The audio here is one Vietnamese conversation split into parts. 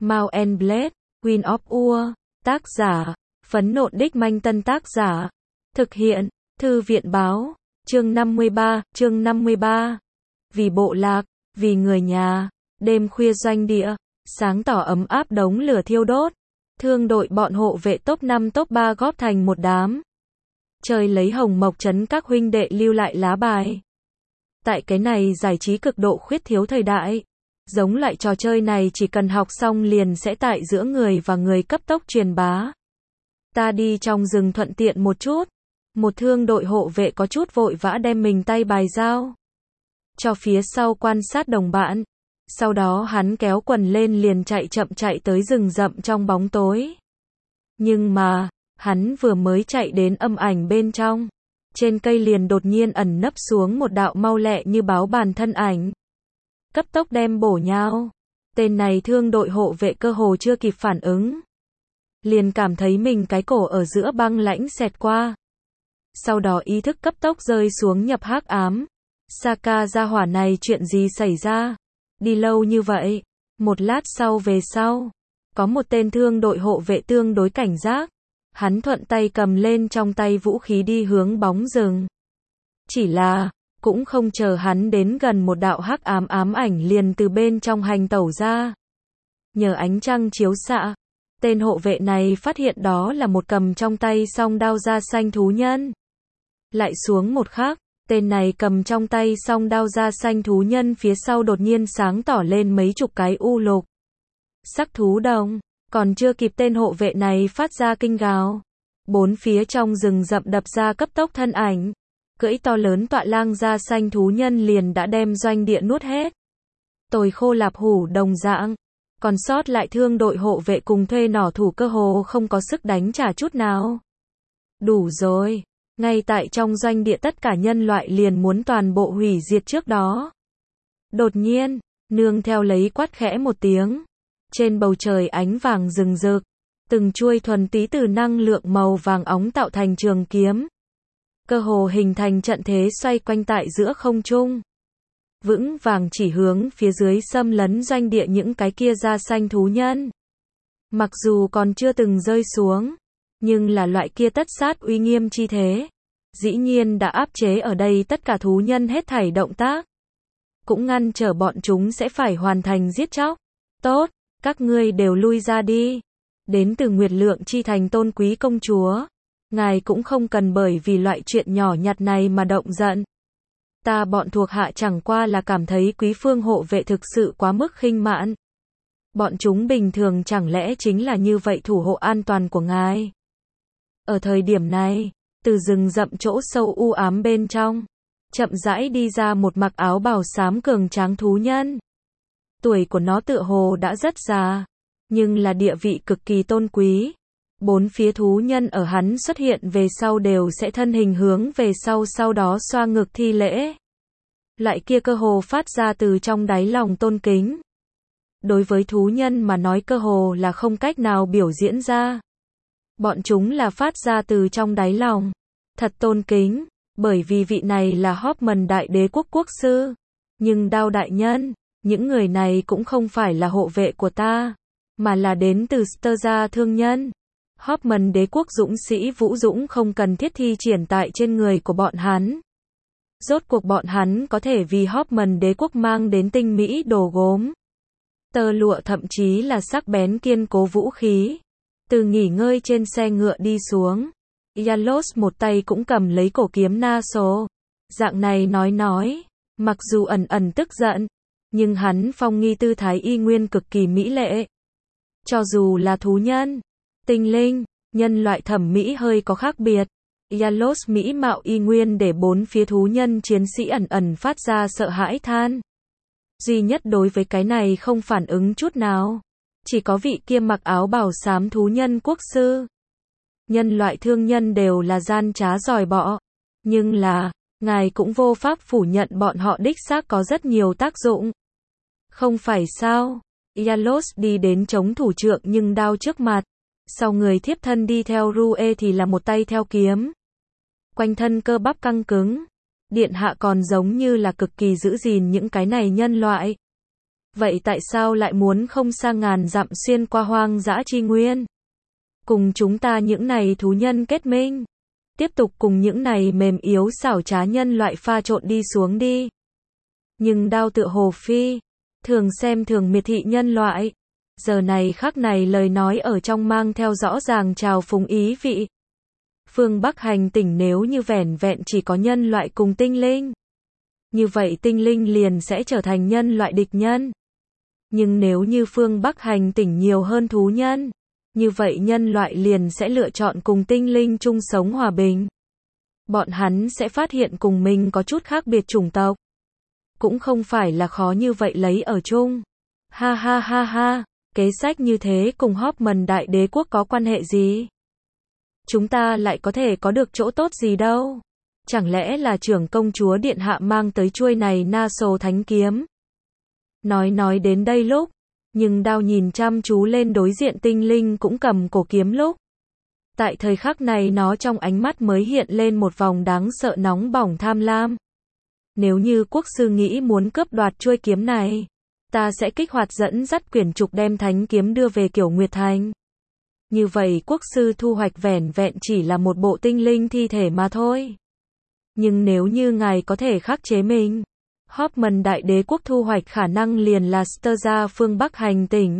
Mount and Blade, Queen of Ur, tác giả, Phấn Nộn Đích Manh Tân tác giả, thực hiện, Thư viện báo, chương 53, vì bộ lạc, vì người nhà, đêm khuya doanh địa, sáng tỏ ấm áp đống lửa thiêu đốt, thương đội bọn hộ vệ top 5 top 3 góp thành một đám. Trời lấy hồng mộc trấn các huynh đệ lưu lại lá bài. Tại cái này giải trí cực độ khuyết thiếu thời đại. Giống loại trò chơi này chỉ cần học xong liền sẽ tại giữa người và người cấp tốc truyền bá. Ta đi trong rừng thuận tiện một chút. Một thương đội hộ vệ có chút vội vã đem mình tay bài giao cho phía sau quan sát đồng bạn. Sau đó hắn kéo quần lên liền chạy tới rừng rậm trong bóng tối. Nhưng mà, hắn vừa mới chạy đến âm ảnh bên trong. Trên cây liền đột nhiên ẩn nấp xuống một đạo mau lẹ như báo bàn thân ảnh. Cấp tốc đem bổ nhào. Tên này thương đội hộ vệ cơ hồ chưa kịp phản ứng. Liền cảm thấy mình cái cổ ở giữa băng lãnh xẹt qua. Sau đó ý thức cấp tốc rơi xuống nhập hắc ám. Saka gia hỏa này chuyện gì xảy ra? Đi lâu như vậy. Một lát sau về sau. Có một tên thương đội hộ vệ tương đối cảnh giác. Hắn thuận tay cầm lên trong tay vũ khí đi hướng bóng rừng. Chỉ là, cũng không chờ hắn đến gần một đạo hắc ám ám ảnh liền từ bên trong hành tẩu ra. Nhờ ánh trăng chiếu xạ, tên hộ vệ này phát hiện đó là một cầm trong tay song đao da xanh thú nhân. Lại xuống một khắc, tên này cầm trong tay song đao da xanh thú nhân phía sau đột nhiên sáng tỏ lên mấy chục cái u lục sắc thú đồng. Còn chưa kịp tên hộ vệ này phát ra kinh gào. Bốn phía trong rừng rậm đập ra cấp tốc thân ảnh. Cưỡi to lớn tọa lang da xanh thú nhân liền đã đem doanh địa nuốt hết. Tồi khô lạp hủ đồng dạng. Còn sót lại thương đội hộ vệ cùng thuê nỏ thủ cơ hồ không có sức đánh trả chút nào. Đủ rồi. Ngay tại trong doanh địa tất cả nhân loại liền muốn toàn bộ hủy diệt trước đó. Đột nhiên, nương theo lấy quát khẽ một tiếng. Trên bầu trời ánh vàng rừng rực, từng chuôi thuần túy từ năng lượng màu vàng óng tạo thành trường kiếm. Cơ hồ hình thành trận thế xoay quanh tại giữa không trung. Vững vàng chỉ hướng phía dưới xâm lấn doanh địa những cái kia da xanh thú nhân. Mặc dù còn chưa từng rơi xuống, nhưng là loại kia tất sát uy nghiêm chi thế. Dĩ nhiên đã áp chế ở đây tất cả thú nhân hết thảy động tác. Cũng ngăn trở bọn chúng sẽ phải hoàn thành giết chóc. Tốt. Các ngươi đều lui ra đi. Đến từ Nguyệt Lượng Chi Thành tôn quý công chúa. Ngài cũng không cần bởi vì loại chuyện nhỏ nhặt này mà động giận. Ta bọn thuộc hạ chẳng qua là cảm thấy quý phương hộ vệ thực sự quá mức khinh mạn. Bọn chúng bình thường chẳng lẽ chính là như vậy thủ hộ an toàn của ngài. Ở thời điểm này, từ rừng rậm chỗ sâu u ám bên trong, chậm rãi đi ra một mặc áo bào xám cường tráng thú nhân. Tuổi của nó tựa hồ đã rất già, nhưng là địa vị cực kỳ tôn quý. Bốn phía thú nhân ở hắn xuất hiện về sau đều sẽ thân hình hướng về sau đó xoa ngực thi lễ. Loại kia cơ hồ phát ra từ trong đáy lòng tôn kính. Đối với thú nhân mà nói cơ hồ là không cách nào biểu diễn ra. Bọn chúng là phát ra từ trong đáy lòng. Thật tôn kính, bởi vì vị này là Hoffman đại đế quốc quốc sư. Nhưng Đao đại nhân, những người này cũng không phải là hộ vệ của ta, mà là đến từ Sterza thương nhân. Hoffman đế quốc dũng sĩ vũ dũng không cần thiết thi triển tại trên người của bọn hắn. Rốt cuộc bọn hắn có thể vì Hoffman đế quốc mang đến tinh mỹ đồ gốm, tơ lụa thậm chí là sắc bén kiên cố vũ khí. Từ nghỉ ngơi trên xe ngựa đi xuống, Yalos một tay cũng cầm lấy cổ kiếm Naso. Dạng này nói, mặc dù ẩn tức giận, nhưng hắn phong nghi tư thái y nguyên cực kỳ mỹ lệ. Cho dù là thú nhân, tinh linh, nhân loại thẩm mỹ hơi có khác biệt. Yalos mỹ mạo y nguyên để bốn phía thú nhân chiến sĩ ẩn phát ra sợ hãi than. Duy nhất đối với cái này không phản ứng chút nào. Chỉ có vị kia mặc áo bào xám thú nhân quốc sư. Nhân loại thương nhân đều là gian trá giỏi bọ. Nhưng là, ngài cũng vô pháp phủ nhận bọn họ đích xác có rất nhiều tác dụng. Không phải sao? Yalos đi đến chống thủ trượng nhưng đao trước mặt. Sau người thiếp thân đi theo Rue thì là một tay theo kiếm. Quanh thân cơ bắp căng cứng. Điện hạ còn giống như là cực kỳ giữ gìn những cái này nhân loại. Vậy tại sao lại muốn không xa ngàn dặm xuyên qua hoang dã chi nguyên? Cùng chúng ta những này thú nhân kết minh. Tiếp tục cùng những này mềm yếu xảo trá nhân loại pha trộn đi xuống đi. Nhưng Đao tựa hồ phi thường xem thường miệt thị nhân loại. Giờ này khắc này lời nói ở trong mang theo rõ ràng trào phúng ý vị. Phương Bắc hành tinh nếu như vẻn vẹn chỉ có nhân loại cùng tinh linh, như vậy tinh linh liền sẽ trở thành nhân loại địch nhân. Nhưng nếu như phương Bắc hành tinh nhiều hơn thú nhân, như vậy nhân loại liền sẽ lựa chọn cùng tinh linh chung sống hòa bình. Bọn hắn sẽ phát hiện cùng mình có chút khác biệt chủng tộc. Cũng không phải là khó như vậy lấy ở chung. Ha ha ha ha, kế sách như thế cùng Hoffman đại đế quốc có quan hệ gì? Chúng ta lại có thể có được chỗ tốt gì đâu? Chẳng lẽ là trưởng công chúa điện hạ mang tới chuôi này Na Sồ thánh kiếm? Nói đến đây lúc, nhưng Đao nhìn chăm chú lên đối diện tinh linh cũng cầm cổ kiếm lúc. Tại thời khắc này nó trong ánh mắt mới hiện lên một vòng đáng sợ nóng bỏng tham lam. Nếu như quốc sư nghĩ muốn cướp đoạt chuôi kiếm này, ta sẽ kích hoạt dẫn dắt quyển trục đem thánh kiếm đưa về Kiểu Nguyệt Thành. Như vậy quốc sư thu hoạch vẻn vẹn chỉ là một bộ tinh linh thi thể mà thôi. Nhưng nếu như ngài có thể khắc chế mình, Hoffman đại đế quốc thu hoạch khả năng liền là Sterza phương Bắc hành tinh.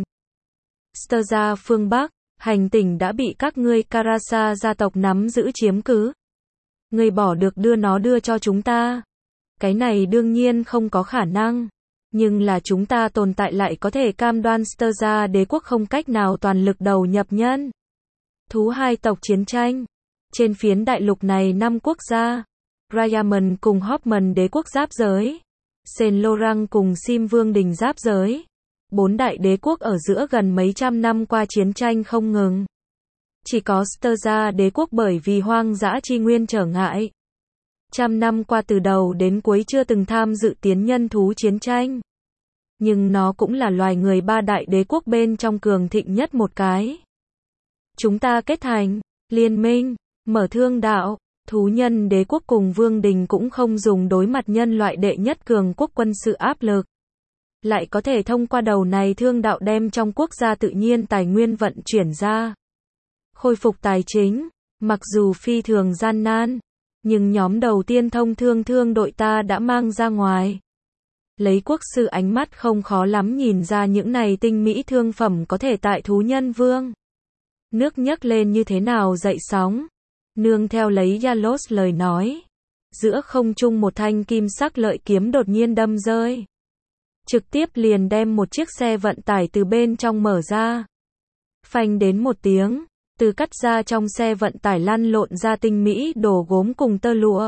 Sterza phương Bắc, hành tinh đã bị các ngươi Karasa gia tộc nắm giữ chiếm cứ. Ngươi bỏ được đưa cho chúng ta. Cái này đương nhiên không có khả năng. Nhưng là chúng ta tồn tại lại có thể cam đoan Sterza đế quốc không cách nào toàn lực đầu nhập nhân. Thú hai tộc chiến tranh. Trên phiến đại lục này 5 quốc gia. Rayaman cùng Hoffman đế quốc giáp giới. Saint Laurent cùng Sim Vương đình giáp giới. 4 đại đế quốc ở giữa gần mấy trăm năm qua chiến tranh không ngừng. Chỉ có Sterza đế quốc bởi vì hoang dã chi nguyên trở ngại. Trăm năm qua từ đầu đến cuối chưa từng tham dự tiến nhân thú chiến tranh. Nhưng nó cũng là loài người 3 đại đế quốc bên trong cường thịnh nhất một cái. Chúng ta kết thành liên minh, mở thương đạo, thú nhân đế quốc cùng vương đình cũng không dùng đối mặt nhân loại đệ nhất cường quốc quân sự áp lực. Lại có thể thông qua đầu này thương đạo đem trong quốc gia tự nhiên tài nguyên vận chuyển ra. Khôi phục tài chính, mặc dù phi thường gian nan, nhưng nhóm đầu tiên thông thương đội ta đã mang ra ngoài. Lấy quốc sư ánh mắt không khó lắm nhìn ra những này tinh mỹ thương phẩm có thể tại thú nhân vương. Nước nhấc lên như thế nào dậy sóng. Nương theo lấy Yalos lời nói. Giữa không trung một thanh kim sắc lợi kiếm đột nhiên đâm rơi. Trực tiếp liền đem một chiếc xe vận tải từ bên trong mở ra. Phanh đến một tiếng, từ cắt ra trong xe vận tải lăn lộn ra tinh mỹ đồ gốm cùng tơ lụa.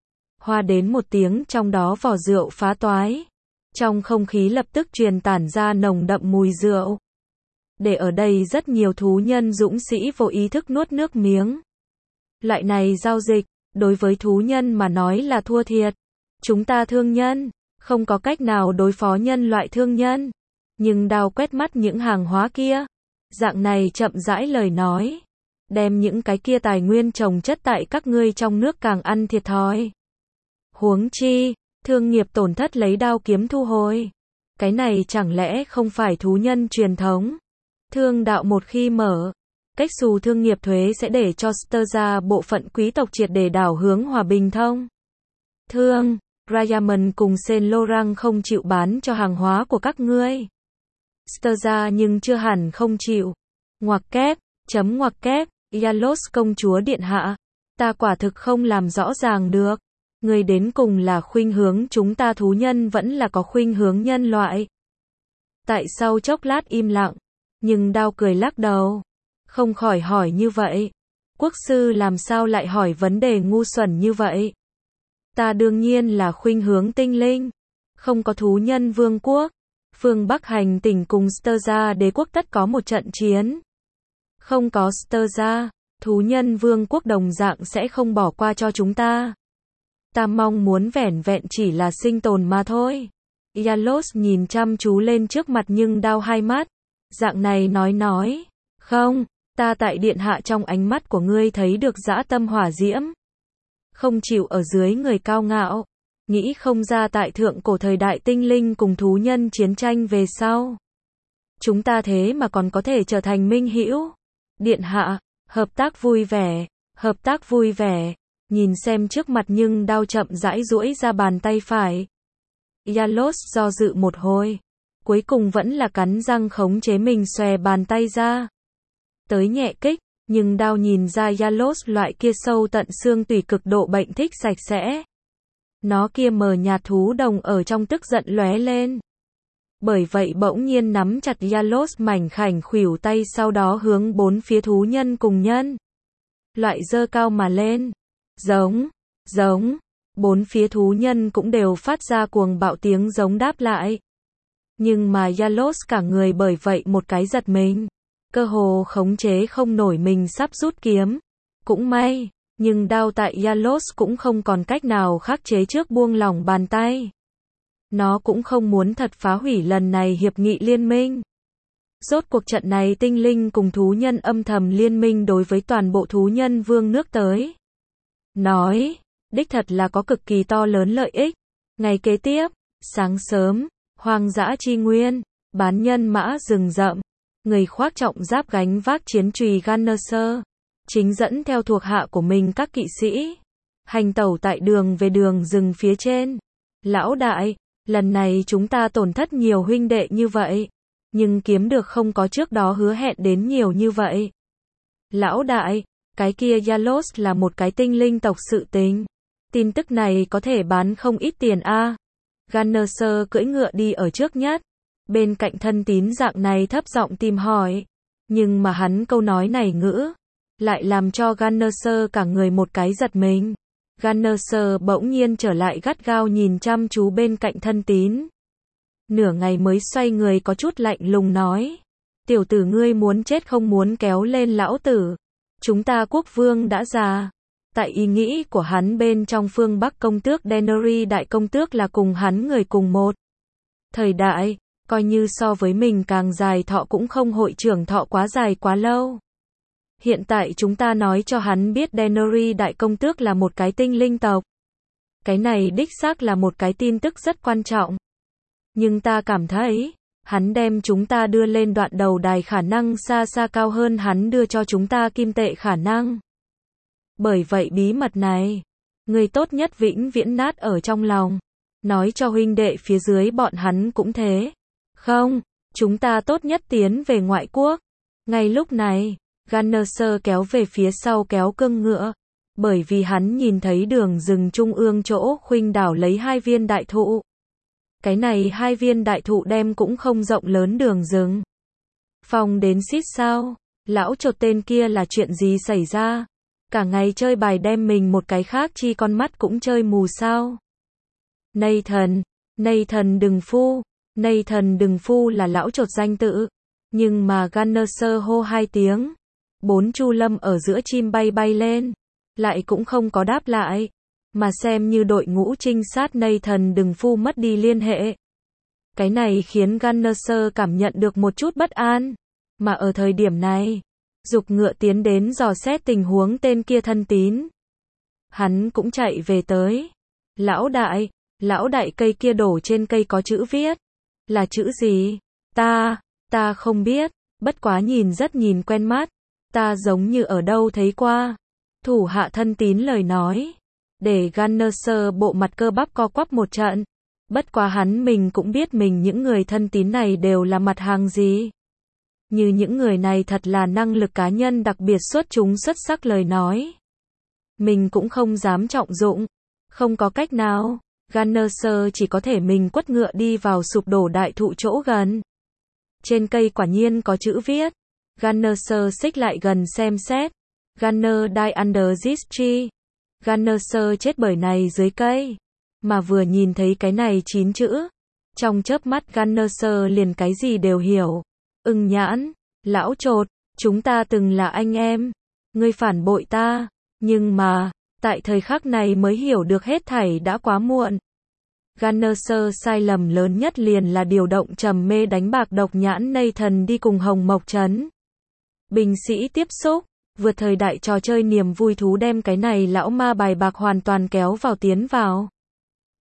Hoa đến một tiếng trong đó vỏ rượu phá toái. Trong không khí lập tức truyền tản ra nồng đậm mùi rượu. Để ở đây rất nhiều thú nhân dũng sĩ vô ý thức nuốt nước miếng. Loại này giao dịch, đối với thú nhân mà nói là thua thiệt. Chúng ta thương nhân, không có cách nào đối phó nhân loại thương nhân. Nhưng Đao quét mắt những hàng hóa kia. Dạng này chậm rãi lời nói. Đem những cái kia tài nguyên trồng chất tại các ngươi trong nước càng ăn thiệt thòi. Huống chi, thương nghiệp tổn thất lấy đao kiếm thu hồi. Cái này chẳng lẽ không phải thú nhân truyền thống. Thương đạo một khi mở, cách xù thương nghiệp thuế sẽ để cho Sterza bộ phận quý tộc triệt để đảo hướng hòa bình thông. Thương, Rayaman cùng Saint Laurent không chịu bán cho hàng hóa của các ngươi. Sterza nhưng chưa hẳn không chịu. Ngoặc kép, ngoặc kép, Yalos công chúa điện hạ. Ta quả thực không làm rõ ràng được. Người đến cùng là khuynh hướng chúng ta thú nhân vẫn là có khuynh hướng nhân loại. Tại sau chốc lát im lặng, nhưng Đao cười lắc đầu. Không khỏi hỏi như vậy. Quốc sư làm sao lại hỏi vấn đề ngu xuẩn như vậy? Ta đương nhiên là khuynh hướng tinh linh. Không có thú nhân vương quốc. Phương Bắc hành tinh cùng Sterza đế quốc tất có một trận chiến. Không có Sterza, thú nhân vương quốc đồng dạng sẽ không bỏ qua cho chúng ta. Ta mong muốn vẻn vẹn chỉ là sinh tồn mà thôi. Yalos nhìn chăm chú lên trước mặt nhưng Đao hai mắt. Dạng này nói. Không, ta tại điện hạ trong ánh mắt của ngươi thấy được dã tâm hỏa diễm. Không chịu ở dưới người cao ngạo. nghĩ không ra tại thượng cổ thời đại tinh linh cùng thú nhân chiến tranh về sau. Chúng ta thế mà còn có thể trở thành minh hữu. Điện hạ, hợp tác vui vẻ, hợp tác vui vẻ. Nhìn xem trước mặt nhưng đao chậm rãi duỗi ra bàn tay phải. Yalos do dự một hồi. Cuối cùng vẫn là cắn răng khống chế mình xòe bàn tay ra. Tới nhẹ kích, nhưng đao nhìn ra Yalos loại kia sâu tận xương tủy cực độ bệnh thích sạch sẽ. Nó kia mờ nhạt thú đồng ở trong tức giận lóe lên. Bởi vậy bỗng nhiên nắm chặt Yalos mảnh khảnh khuỷu tay sau đó hướng bốn phía thú nhân cùng nhân. Loại giơ cao mà lên. Giống, giống. Bốn phía thú nhân cũng đều phát ra cuồng bạo tiếng giống đáp lại. Nhưng mà Yalos cả người bởi vậy một cái giật mình. Cơ hồ khống chế không nổi mình sắp rút kiếm. Cũng may, nhưng đao tại Yalos cũng không còn cách nào khắc chế trước buông lỏng bàn tay. Nó cũng không muốn thật phá hủy lần này hiệp nghị liên minh. Rốt cuộc trận này tinh linh cùng thú nhân âm thầm liên minh đối với toàn bộ thú nhân vương nước tới. Nói, đích thật là có cực kỳ to lớn lợi ích. Ngày kế tiếp, sáng sớm, hoang dã chi nguyên, bán nhân mã rừng rậm, người khoác trọng giáp gánh vác chiến chùy Gunnerser, chính dẫn theo thuộc hạ của mình các kỵ sĩ, hành tẩu tại đường về đường rừng phía trên. Lão đại, lần này chúng ta tổn thất nhiều huynh đệ như vậy, nhưng kiếm được không có trước đó hứa hẹn đến nhiều như vậy. Lão đại, cái kia Yalos là một cái tinh linh tộc sự tình. Tin tức này có thể bán không ít tiền a. Gunnerser cưỡi ngựa đi ở trước nhất. Bên cạnh thân tín dạng này thấp giọng tìm hỏi. Nhưng mà hắn câu nói này ngữ lại làm cho Gunnerser cả người một cái giật mình. Gunnerser bỗng nhiên trở lại gắt gao nhìn chăm chú bên cạnh thân tín. Nửa ngày mới xoay người có chút lạnh lùng nói. Tiểu tử ngươi muốn chết không muốn kéo lên lão tử. Chúng ta quốc vương đã già. Tại ý nghĩ của hắn bên trong phương Bắc công tước Dennery đại công tước là cùng hắn người cùng một thời đại, coi như so với mình càng dài thọ cũng không hội trưởng thọ quá dài quá lâu. Hiện tại chúng ta nói cho hắn biết Dennery đại công tước là một cái tinh linh tộc. Cái này đích xác là một cái tin tức rất quan trọng. Nhưng ta cảm thấy, hắn đem chúng ta đưa lên đoạn đầu đài khả năng xa xa cao hơn hắn đưa cho chúng ta kim tệ khả năng. Bởi vậy bí mật này, người tốt nhất vĩnh viễn nát ở trong lòng. Nói cho huynh đệ phía dưới bọn hắn cũng thế. Không, chúng ta tốt nhất tiến về ngoại quốc. Ngay lúc này, Gunnerser kéo về phía sau kéo cương ngựa. Bởi vì hắn nhìn thấy đường rừng trung ương chỗ khuynh đảo lấy hai viên đại thụ. Cái này hai viên đại thụ đem cũng không rộng lớn đường rừng. Phong đến xít sao? Lão chột tên kia là chuyện gì xảy ra? Cả ngày chơi bài đem mình một cái khác chi con mắt cũng chơi mù sao? Nathan đừng phu là lão chột danh tự. Nhưng mà Gunnerser hô hai tiếng. 4 chu lâm ở giữa chim bay bay lên. Lại cũng không có đáp lại. Mà xem như đội ngũ trinh sát Nathan đừng phu mất đi liên hệ. Cái này khiến Gunnerser cảm nhận được một chút bất an. Mà ở thời điểm này, giục ngựa tiến đến dò xét tình huống tên kia thân tín. Hắn cũng chạy về tới. Lão đại cây kia đổ trên cây có chữ viết. Là chữ gì? Ta không biết, bất quá rất nhìn quen mắt. Ta giống như ở đâu thấy qua. Thủ hạ thân tín lời nói. Để Gunnerser bộ mặt cơ bắp co quắp một trận. Bất quá hắn mình cũng biết mình những người thân tín này đều là mặt hàng gì. Như những người này thật là năng lực cá nhân đặc biệt xuất chúng xuất sắc lời nói. Mình cũng không dám trọng dụng. Không có cách nào. Gunnerser chỉ có thể mình quất ngựa đi vào sụp đổ đại thụ chỗ gần. Trên cây quả nhiên có chữ viết. Gunnerser xích lại gần xem xét. Gunner die under this tree. Gunnerser chết bởi này dưới cây. Mà vừa nhìn thấy cái này 9 chữ. Trong chớp mắt Gunnerser liền cái gì đều hiểu. Ưng nhãn, lão chột, chúng ta từng là anh em. Ngươi phản bội ta. Nhưng mà, tại thời khắc này mới hiểu được hết thảy đã quá muộn. Gunnerser sai lầm lớn nhất liền là điều động trầm mê đánh bạc độc nhãn Nathan đi cùng Hồng Mộc Trấn. Binh sĩ tiếp xúc, vượt thời đại trò chơi niềm vui thú đem cái này lão ma bài bạc hoàn toàn kéo vào tiến vào.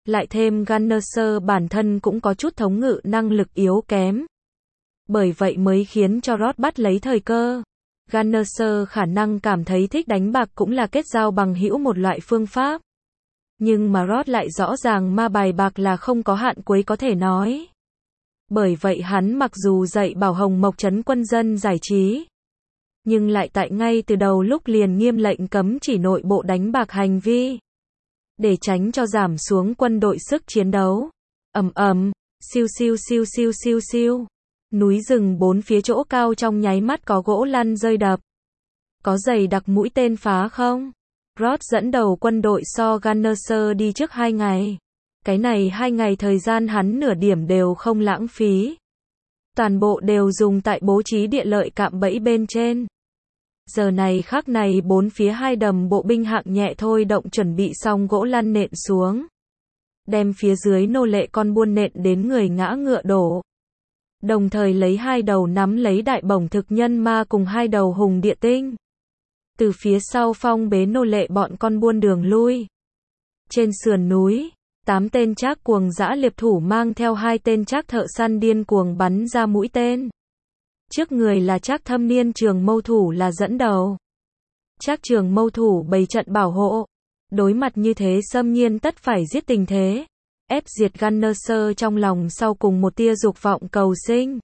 Lại thêm Gunner bản thân cũng có chút thống ngự năng lực yếu kém. Bởi vậy mới khiến cho Ross bắt lấy thời cơ. Gunner khả năng cảm thấy thích đánh bạc cũng là kết giao bằng hữu một loại phương pháp. Nhưng mà Ross lại rõ ràng ma bài bạc là không có hạn cuối có thể nói. Bởi vậy hắn mặc dù dạy bảo Hồng Mộc trấn quân dân giải trí, nhưng lại tại ngay từ đầu lúc liền nghiêm lệnh cấm chỉ nội bộ đánh bạc hành vi. Để tránh cho giảm xuống quân đội sức chiến đấu. Ầm ầm, siêu siêu siêu siêu siêu siêu. Núi rừng bốn phía chỗ cao trong nháy mắt có gỗ lăn rơi đập. Có dày đặc mũi tên phá không? Ross dẫn đầu quân đội so Gunner đi trước 2 ngày. Cái này 2 ngày thời gian hắn nửa điểm đều không lãng phí. Toàn bộ đều dùng tại bố trí địa lợi cạm bẫy bên trên. Giờ này khắc này bốn phía hai đầm bộ binh hạng nhẹ thôi động chuẩn bị xong gỗ lăn nện xuống. Đem phía dưới nô lệ con buôn nện đến người ngã ngựa đổ. Đồng thời lấy hai đầu nắm lấy đại bổng thực nhân ma cùng hai đầu hùng địa tinh. Từ phía sau phong bế nô lệ bọn con buôn đường lui. Trên sườn núi, 8 tên trác cuồng dã liệp thủ mang theo 2 tên trác thợ săn điên cuồng bắn ra mũi tên. Trước người là trác thâm niên trường mâu thủ là dẫn đầu. Trác trường mâu thủ bày trận bảo hộ. Đối mặt như thế xâm nhiên tất phải giết tình thế. Ép diệt Gunner trong lòng sau cùng một tia dục vọng cầu sinh.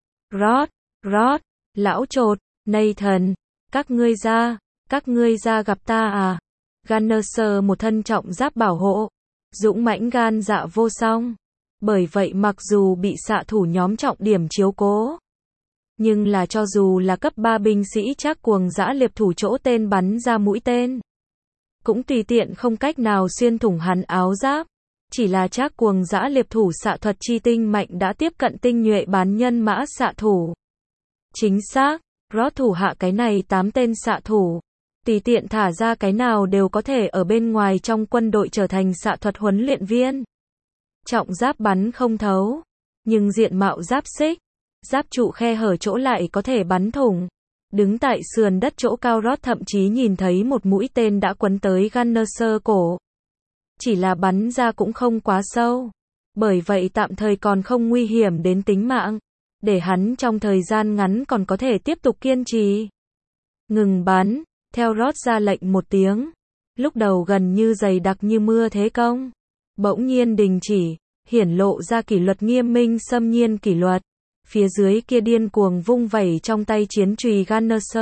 Ross, lão trột, Nathan, các ngươi ra gặp ta à? Gunner một thân trọng giáp bảo hộ, dũng mãnh gan dạ vô song. Bởi vậy mặc dù bị xạ thủ nhóm trọng điểm chiếu cố, nhưng là cho dù là cấp 3 binh sĩ trác cuồng dã liệp thủ chỗ tên bắn ra mũi tên, cũng tùy tiện không cách nào xuyên thủng hắn áo giáp. Chỉ là trác cuồng dã liệp thủ xạ thuật chi tinh mạnh đã tiếp cận tinh nhuệ bán nhân mã xạ thủ. Chính xác, Ross thủ hạ cái này 8 tên xạ thủ. Tùy tiện thả ra cái nào đều có thể ở bên ngoài trong quân đội trở thành xạ thuật huấn luyện viên. Trọng giáp bắn không thấu, nhưng diện mạo giáp xích, giáp trụ khe hở chỗ lại có thể bắn thủng. Đứng tại sườn đất chỗ cao Ross thậm chí nhìn thấy một mũi tên đã quấn tới Gunner cổ. Chỉ là bắn ra cũng không quá sâu. Bởi vậy tạm thời còn không nguy hiểm đến tính mạng. Để hắn trong thời gian ngắn còn có thể tiếp tục kiên trì. Ngừng bắn, theo Ross ra lệnh một tiếng. Lúc đầu gần như dày đặc như mưa thế công. Bỗng nhiên đình chỉ, hiển lộ ra kỷ luật nghiêm minh xâm nhiên kỷ luật. Phía dưới kia điên cuồng vung vẩy trong tay chiến chùy Gunner.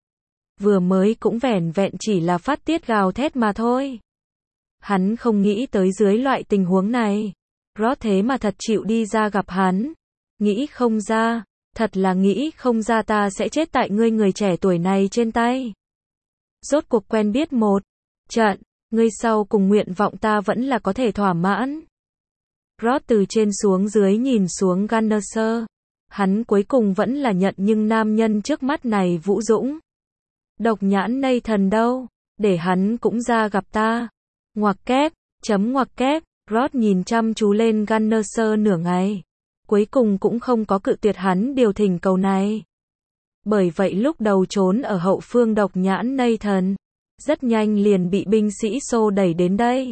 Vừa mới cũng vẻn vẹn chỉ là phát tiết gào thét mà thôi. Hắn không nghĩ tới dưới loại tình huống này. Ross thế mà thật chịu đi ra gặp hắn. Nghĩ không ra, thật là nghĩ không ra ta sẽ chết tại ngươi người trẻ tuổi này trên tay. Rốt cuộc quen biết một trận, ngươi sau cùng nguyện vọng ta vẫn là có thể thỏa mãn. Ross từ trên xuống dưới nhìn xuống Gunner. Hắn cuối cùng vẫn là nhận nhưng nam nhân trước mắt này vũ dũng. Độc nhãn Nathan đâu, để hắn cũng ra gặp ta. Ngoặc kép, ngoặc kép, Ross nhìn chăm chú lên Gunner nửa ngày. Cuối cùng cũng không có cự tuyệt hắn điều thỉnh cầu này. Bởi vậy lúc đầu trốn ở hậu phương độc nhãn Nathan, rất nhanh liền bị binh sĩ xô đẩy đến đây.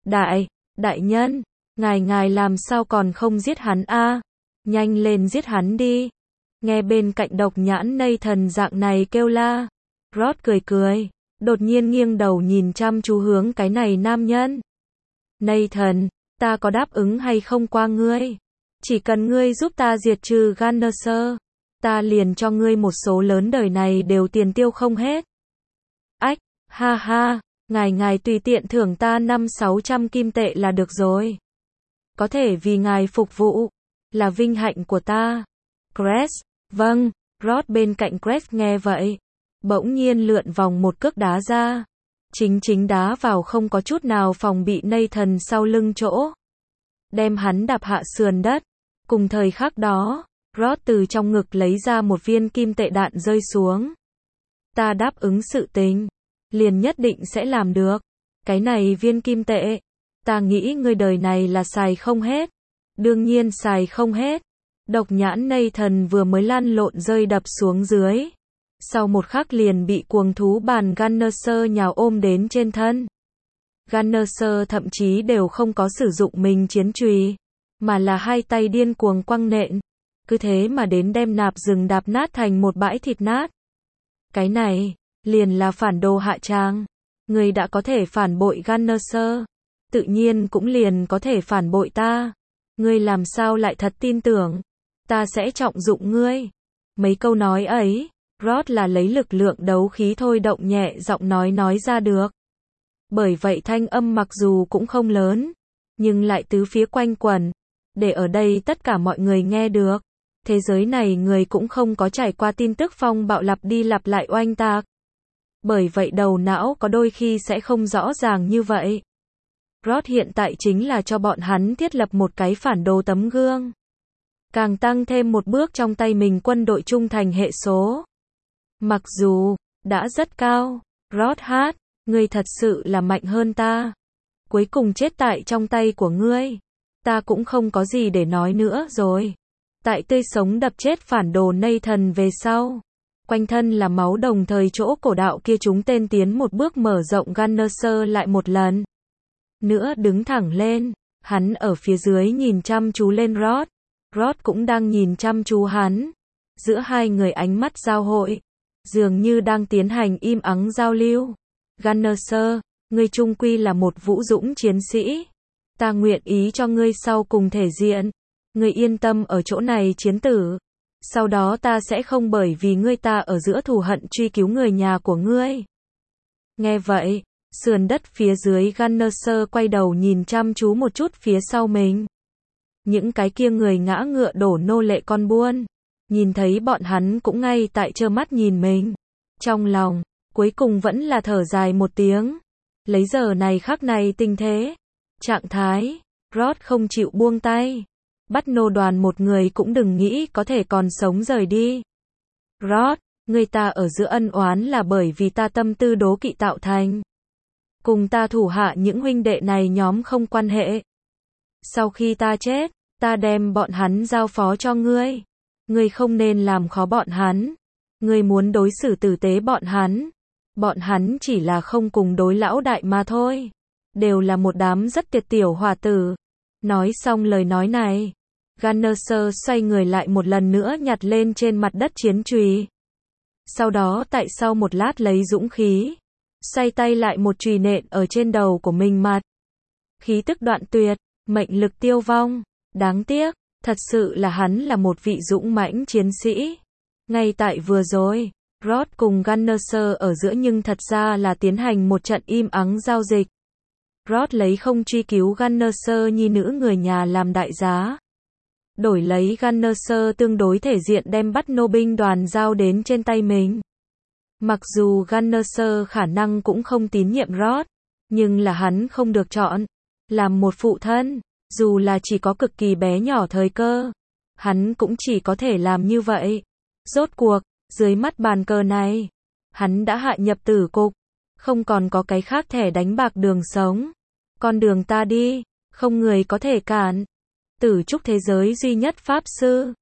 Đại nhân, ngài làm sao còn không giết hắn a? Nhanh lên giết hắn đi. Nghe bên cạnh độc nhãn Nathan dạng này kêu la. Ross cười, đột nhiên nghiêng đầu nhìn chăm chú hướng cái này nam nhân. Nathan, ta có đáp ứng hay không qua ngươi? Chỉ cần ngươi giúp ta diệt trừ Gunner, ta liền cho ngươi một số lớn đời này đều tiền tiêu không hết. Ách, ha ha, ngài tùy tiện thưởng ta 500-600 kim tệ là được rồi. Có thể vì ngài phục vụ, là vinh hạnh của ta. Crest, vâng, Ross bên cạnh Crest nghe vậy. Bỗng nhiên lượn vòng một cước đá ra. Chính đá vào không có chút nào phòng bị Nathan sau lưng chỗ. Đem hắn đạp hạ sườn đất. Cùng thời khắc đó, Ross từ trong ngực lấy ra một viên kim tệ đạn rơi xuống. Ta đáp ứng sự tình, liền nhất định sẽ làm được. Cái này viên kim tệ, ta nghĩ ngươi đời này là xài không hết. Đương nhiên xài không hết. Độc nhãn Nathan vừa mới lăn lộn rơi đập xuống dưới. Sau một khắc liền bị cuồng thú bàn Gunner nhào ôm đến trên thân. Gunner thậm chí đều không có sử dụng mình chiến chùy, mà là hai tay điên cuồng quăng nện. Cứ thế mà đến đem nạp rừng đạp nát thành một bãi thịt nát. Cái này, liền là phản đồ hạ tràng. Ngươi đã có thể phản bội Gunner, tự nhiên cũng liền có thể phản bội ta. Ngươi làm sao lại thật tin tưởng, ta sẽ trọng dụng ngươi. Mấy câu nói ấy, Rod là lấy lực lượng đấu khí thôi động nhẹ giọng nói ra được. Bởi vậy thanh âm mặc dù cũng không lớn, nhưng lại tứ phía quanh quẩn, để ở đây tất cả mọi người nghe được. Thế giới này người cũng không có trải qua tin tức phong bạo lặp đi lặp lại oanh tạc. Bởi vậy đầu não có đôi khi sẽ không rõ ràng như vậy. Rod hiện tại chính là cho bọn hắn thiết lập một cái phản đồ tấm gương. Càng tăng thêm một bước trong tay mình quân đội trung thành hệ số. Mặc dù, đã rất cao, Rod hát, ngươi thật sự là mạnh hơn ta. Cuối cùng chết tại trong tay của ngươi. Ta cũng không có gì để nói nữa rồi. Tại tươi sống đập chết phản đồ Nathan về sau. Quanh thân là máu đồng thời chỗ cổ đạo kia chúng tên tiến một bước mở rộng Gunner lại một lần. Nữa đứng thẳng lên. Hắn ở phía dưới nhìn chăm chú lên Rod. Rod cũng đang nhìn chăm chú hắn. Giữa hai người ánh mắt giao hội. Dường như đang tiến hành im ắng giao lưu. Gunner, ngươi chung quy là một vũ dũng chiến sĩ. Ta nguyện ý cho ngươi sau cùng thể diện. Ngươi yên tâm ở chỗ này chiến tử. Sau đó ta sẽ không bởi vì ngươi ta ở giữa thù hận truy cứu người nhà của ngươi. Nghe vậy, sườn đất phía dưới Gunner quay đầu nhìn chăm chú một chút phía sau mình. Những cái kia người ngã ngựa đổ nô lệ con buôn. Nhìn thấy bọn hắn cũng ngay tại trơ mắt nhìn mình. Trong lòng, cuối cùng vẫn là thở dài một tiếng. Lấy giờ này khắc này tình thế. Trạng thái, Rod không chịu buông tay. Bắt nô đoàn một người cũng đừng nghĩ có thể còn sống rời đi. Rod, người ta ở giữa ân oán là bởi vì ta tâm tư đố kỵ tạo thành. Cùng ta thủ hạ những huynh đệ này nhóm không quan hệ. Sau khi ta chết, ta đem bọn hắn giao phó cho ngươi. Ngươi không nên làm khó bọn hắn. Ngươi muốn đối xử tử tế bọn hắn. Bọn hắn chỉ là không cùng đối lão đại mà thôi. Đều là một đám rất tiệt tiểu hòa tử. Nói xong lời nói này, Gunner xoay người lại một lần nữa nhặt lên trên mặt đất chiến chùy. Sau đó tại sau một lát lấy dũng khí, xoay tay lại một chùy nện ở trên đầu của mình mặt. Khí tức đoạn tuyệt, mệnh lực tiêu vong. Đáng tiếc, thật sự là hắn là một vị dũng mãnh chiến sĩ. Ngay tại vừa rồi, Rod cùng Gunner ở giữa nhưng thật ra là tiến hành một trận im ắng giao dịch. Rod lấy không truy cứu Gunner nhi nữ người nhà làm đại giá. Đổi lấy Gunner tương đối thể diện đem bắt nô binh đoàn giao đến trên tay mình. Mặc dù Gunner khả năng cũng không tín nhiệm Rod, nhưng là hắn không được chọn. Làm một phụ thân, dù là chỉ có cực kỳ bé nhỏ thời cơ, hắn cũng chỉ có thể làm như vậy. Rốt cuộc, dưới mắt bàn cờ này, hắn đã hạ nhập tử cục, không còn có cái khác thẻ đánh bạc đường sống. Con đường ta đi, không người có thể cản. Tử trúc thế giới duy nhất pháp sư,